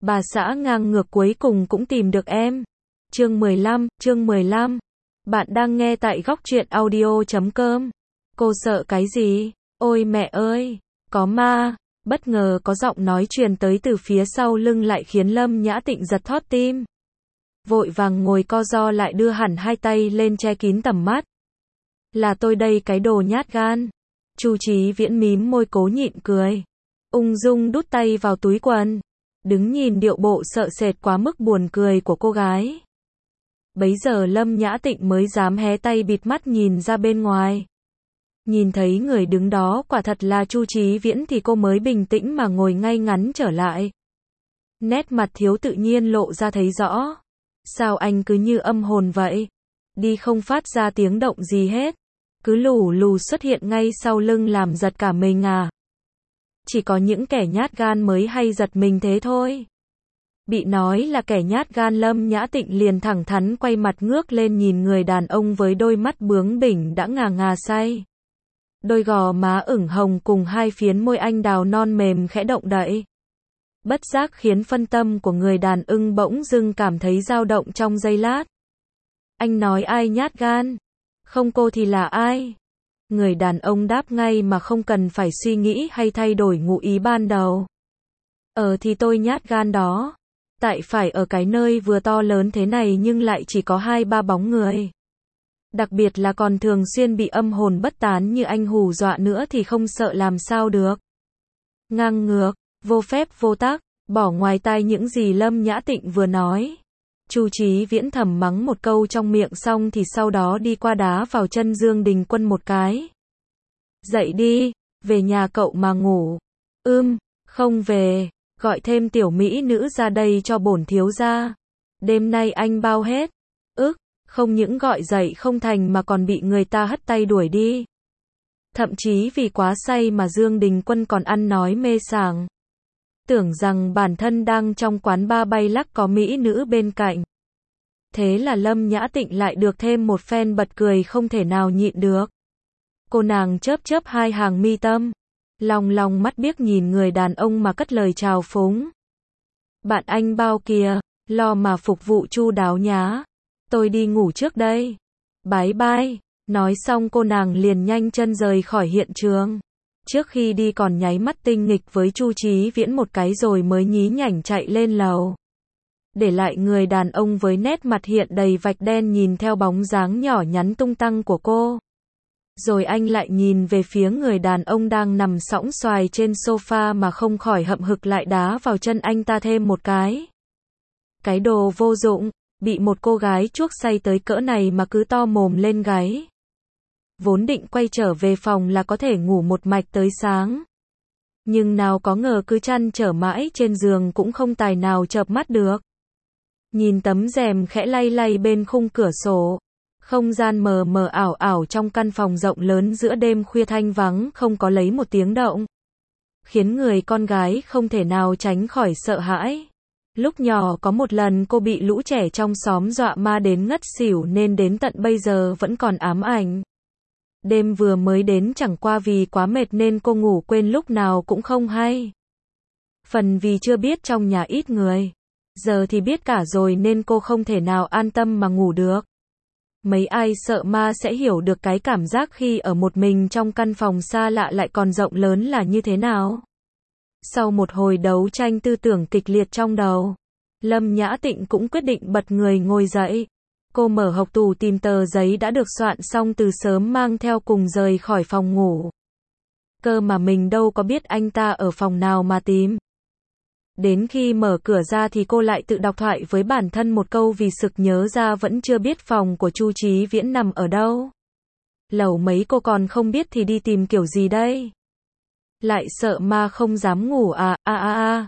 Bà xã ngang ngược cuối cùng cũng tìm được em. Chương 15. Bạn đang nghe tại góc truyện audio.com. Cô sợ cái gì? Ôi mẹ ơi, có ma. Bất ngờ có giọng nói truyền tới từ phía sau lưng lại khiến Lâm Nhã Tịnh giật thót tim. Vội vàng ngồi co ro lại đưa hẳn hai tay lên che kín tầm mắt. Là tôi đây cái đồ nhát gan. Chu Chí Viễn mím môi cố nhịn cười. Ung dung đút tay vào túi quần. Đứng nhìn điệu bộ sợ sệt quá mức buồn cười của cô gái. Bấy giờ Lâm Nhã Tịnh mới dám hé tay bịt mắt nhìn ra bên ngoài. Nhìn thấy người đứng đó quả thật là Chu Chí Viễn thì cô mới bình tĩnh mà ngồi ngay ngắn trở lại. Nét mặt thiếu tự nhiên lộ ra thấy rõ. Sao anh cứ như âm hồn vậy? Đi không phát ra tiếng động gì hết. Cứ lù lù xuất hiện ngay sau lưng làm giật cả mình à? Chỉ có những kẻ nhát gan mới hay giật mình thế thôi. Bị nói là kẻ nhát gan, Lâm Nhã Tịnh liền thẳng thắn quay mặt ngước lên nhìn người đàn ông với đôi mắt bướng bỉnh đã ngà ngà say. Đôi gò má ửng hồng cùng hai phiến môi anh đào non mềm khẽ động đậy. Bất giác khiến phân tâm của người đàn ông bỗng dưng cảm thấy dao động trong giây lát. Anh nói ai nhát gan? Không cô thì là ai? Người đàn ông đáp ngay mà không cần phải suy nghĩ hay thay đổi ngụ ý ban đầu. Thì tôi nhát gan đó. Tại phải ở cái nơi vừa to lớn thế này nhưng lại chỉ có 2-3 bóng người. Đặc biệt là còn thường xuyên bị âm hồn bất tán như anh hù dọa nữa thì không sợ làm sao được. Ngang ngược, vô phép vô tắc, bỏ ngoài tai những gì Lâm Nhã Tịnh vừa nói. Chu Chí Viễn thầm mắng một câu trong miệng xong thì sau đó đi qua đá vào chân Dương Đình Quân một cái. Dậy đi, về nhà cậu mà ngủ. Không về, gọi thêm tiểu mỹ nữ ra đây cho bổn thiếu gia. Đêm nay anh bao hết. Không những gọi dậy không thành mà còn bị người ta hất tay đuổi đi. Thậm chí vì quá say mà Dương Đình Quân còn ăn nói mê sảng. Tưởng rằng bản thân đang trong quán bar bay lắc có mỹ nữ bên cạnh. Thế là Lâm Nhã Tịnh lại được thêm một phen bật cười không thể nào nhịn được. Cô nàng chớp chớp hai hàng mi tâm, lòng mắt biếc nhìn người đàn ông mà cất lời chào phúng. Bạn anh bao kìa, lo mà phục vụ chu đáo nhá. Tôi đi ngủ trước đây. Bye bye. Nói xong cô nàng liền nhanh chân rời khỏi hiện trường. Trước khi đi còn nháy mắt tinh nghịch với Chu Chí Viễn một cái rồi mới nhí nhảnh chạy lên lầu. Để lại người đàn ông với nét mặt hiện đầy vạch đen nhìn theo bóng dáng nhỏ nhắn tung tăng của cô. Rồi anh lại nhìn về phía người đàn ông đang nằm sõng xoài trên sofa mà không khỏi hậm hực lại đá vào chân anh ta thêm một cái. Cái đồ vô dụng, bị một cô gái chuốc say tới cỡ này mà cứ to mồm lên gáy. Vốn định quay trở về phòng là có thể ngủ một mạch tới sáng. Nhưng nào có ngờ cứ chăn trở mãi trên giường cũng không tài nào chợp mắt được. Nhìn tấm rèm khẽ lay lay bên khung cửa sổ. Không gian mờ mờ ảo ảo trong căn phòng rộng lớn giữa đêm khuya thanh vắng không có lấy một tiếng động. Khiến người con gái không thể nào tránh khỏi sợ hãi. Lúc nhỏ có một lần cô bị lũ trẻ trong xóm dọa ma đến ngất xỉu nên đến tận bây giờ vẫn còn ám ảnh. Đêm vừa mới đến chẳng qua vì quá mệt nên cô ngủ quên lúc nào cũng không hay. Phần vì chưa biết trong nhà ít người. Giờ thì biết cả rồi nên cô không thể nào an tâm mà ngủ được. Mấy ai sợ ma sẽ hiểu được cái cảm giác khi ở một mình trong căn phòng xa lạ lại còn rộng lớn là như thế nào. Sau một hồi đấu tranh tư tưởng kịch liệt trong đầu, Lâm Nhã Tịnh cũng quyết định bật người ngồi dậy. Cô mở hộc tủ tìm tờ giấy đã được soạn xong từ sớm mang theo cùng rời khỏi phòng ngủ. Cơ mà mình đâu có biết anh ta ở phòng nào mà tìm. Đến khi mở cửa ra thì cô lại tự đọc thoại với bản thân một câu vì sực nhớ ra vẫn chưa biết phòng của Chu Chí Viễn nằm ở đâu. Lẩu mấy cô còn không biết thì đi tìm kiểu gì đây? Lại sợ ma không dám ngủ à,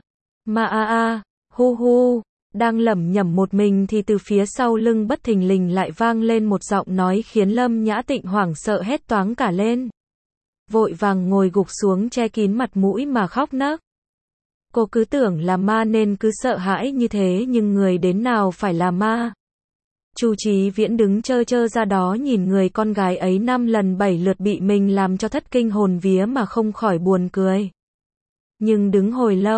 ma hu hu. Đang lẩm nhẩm một mình thì từ phía sau lưng bất thình lình lại vang lên một giọng nói khiến Lâm Nhã Tịnh hoảng sợ hét toáng cả lên. Vội vàng ngồi gục xuống che kín mặt mũi mà khóc nấc. Cô cứ tưởng là ma nên cứ sợ hãi như thế nhưng người đến nào phải là ma. Chu Chí Viễn đứng trơ trơ ra đó nhìn người con gái ấy 5 lần 7 lượt bị mình làm cho thất kinh hồn vía mà không khỏi buồn cười. Nhưng đứng hồi lâu,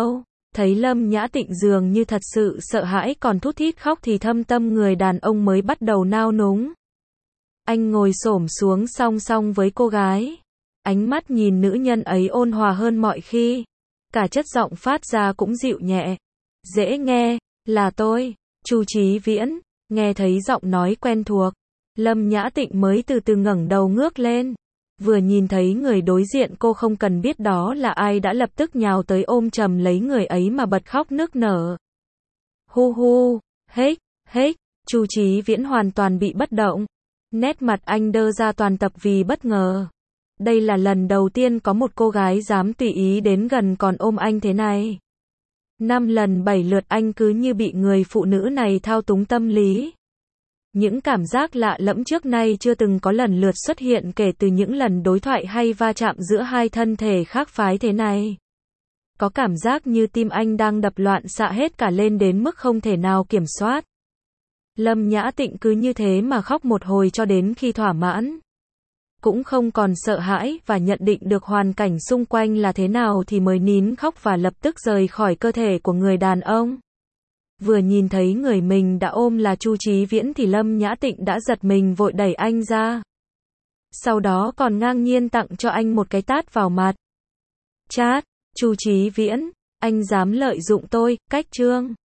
Thấy Lâm Nhã Tịnh dường như thật sự sợ hãi còn thút thít khóc thì thâm tâm người đàn ông mới bắt đầu nao núng. Anh ngồi xổm xuống song song với cô gái. Ánh mắt nhìn nữ nhân ấy ôn hòa hơn mọi khi. Cả chất giọng phát ra cũng dịu nhẹ. Dễ nghe, là tôi, Chu Chí Viễn. Nghe thấy giọng nói quen thuộc, Lâm Nhã Tịnh mới từ từ ngẩng đầu ngước lên. Vừa nhìn thấy người đối diện cô không cần biết đó là ai đã lập tức nhào tới ôm chầm lấy người ấy mà bật khóc nức nở. Hu hu, hếch, hếch, Chu Chí Viễn hoàn toàn bị bất động. Nét mặt anh đơ ra toàn tập vì bất ngờ. Đây là lần đầu tiên có một cô gái dám tùy ý đến gần còn ôm anh thế này. 5 lần 7 lượt anh cứ như bị người phụ nữ này thao túng tâm lý. Những cảm giác lạ lẫm trước nay chưa từng có lần lượt xuất hiện kể từ những lần đối thoại hay va chạm giữa hai thân thể khác phái thế này. Có cảm giác như tim anh đang đập loạn xạ hết cả lên đến mức không thể nào kiểm soát. Lâm Nhã Tịnh cứ như thế mà khóc một hồi cho đến khi thỏa mãn. Cũng không còn sợ hãi và nhận định được hoàn cảnh xung quanh là thế nào thì mới nín khóc và lập tức rời khỏi cơ thể của người đàn ông. Vừa nhìn thấy người mình đã ôm là Chu Chí Viễn thì Lâm Nhã Tịnh đã giật mình vội đẩy anh ra. Sau đó còn ngang nhiên tặng cho anh một cái tát vào mặt. Chát, Chu Chí Viễn, anh dám lợi dụng tôi, cách trương.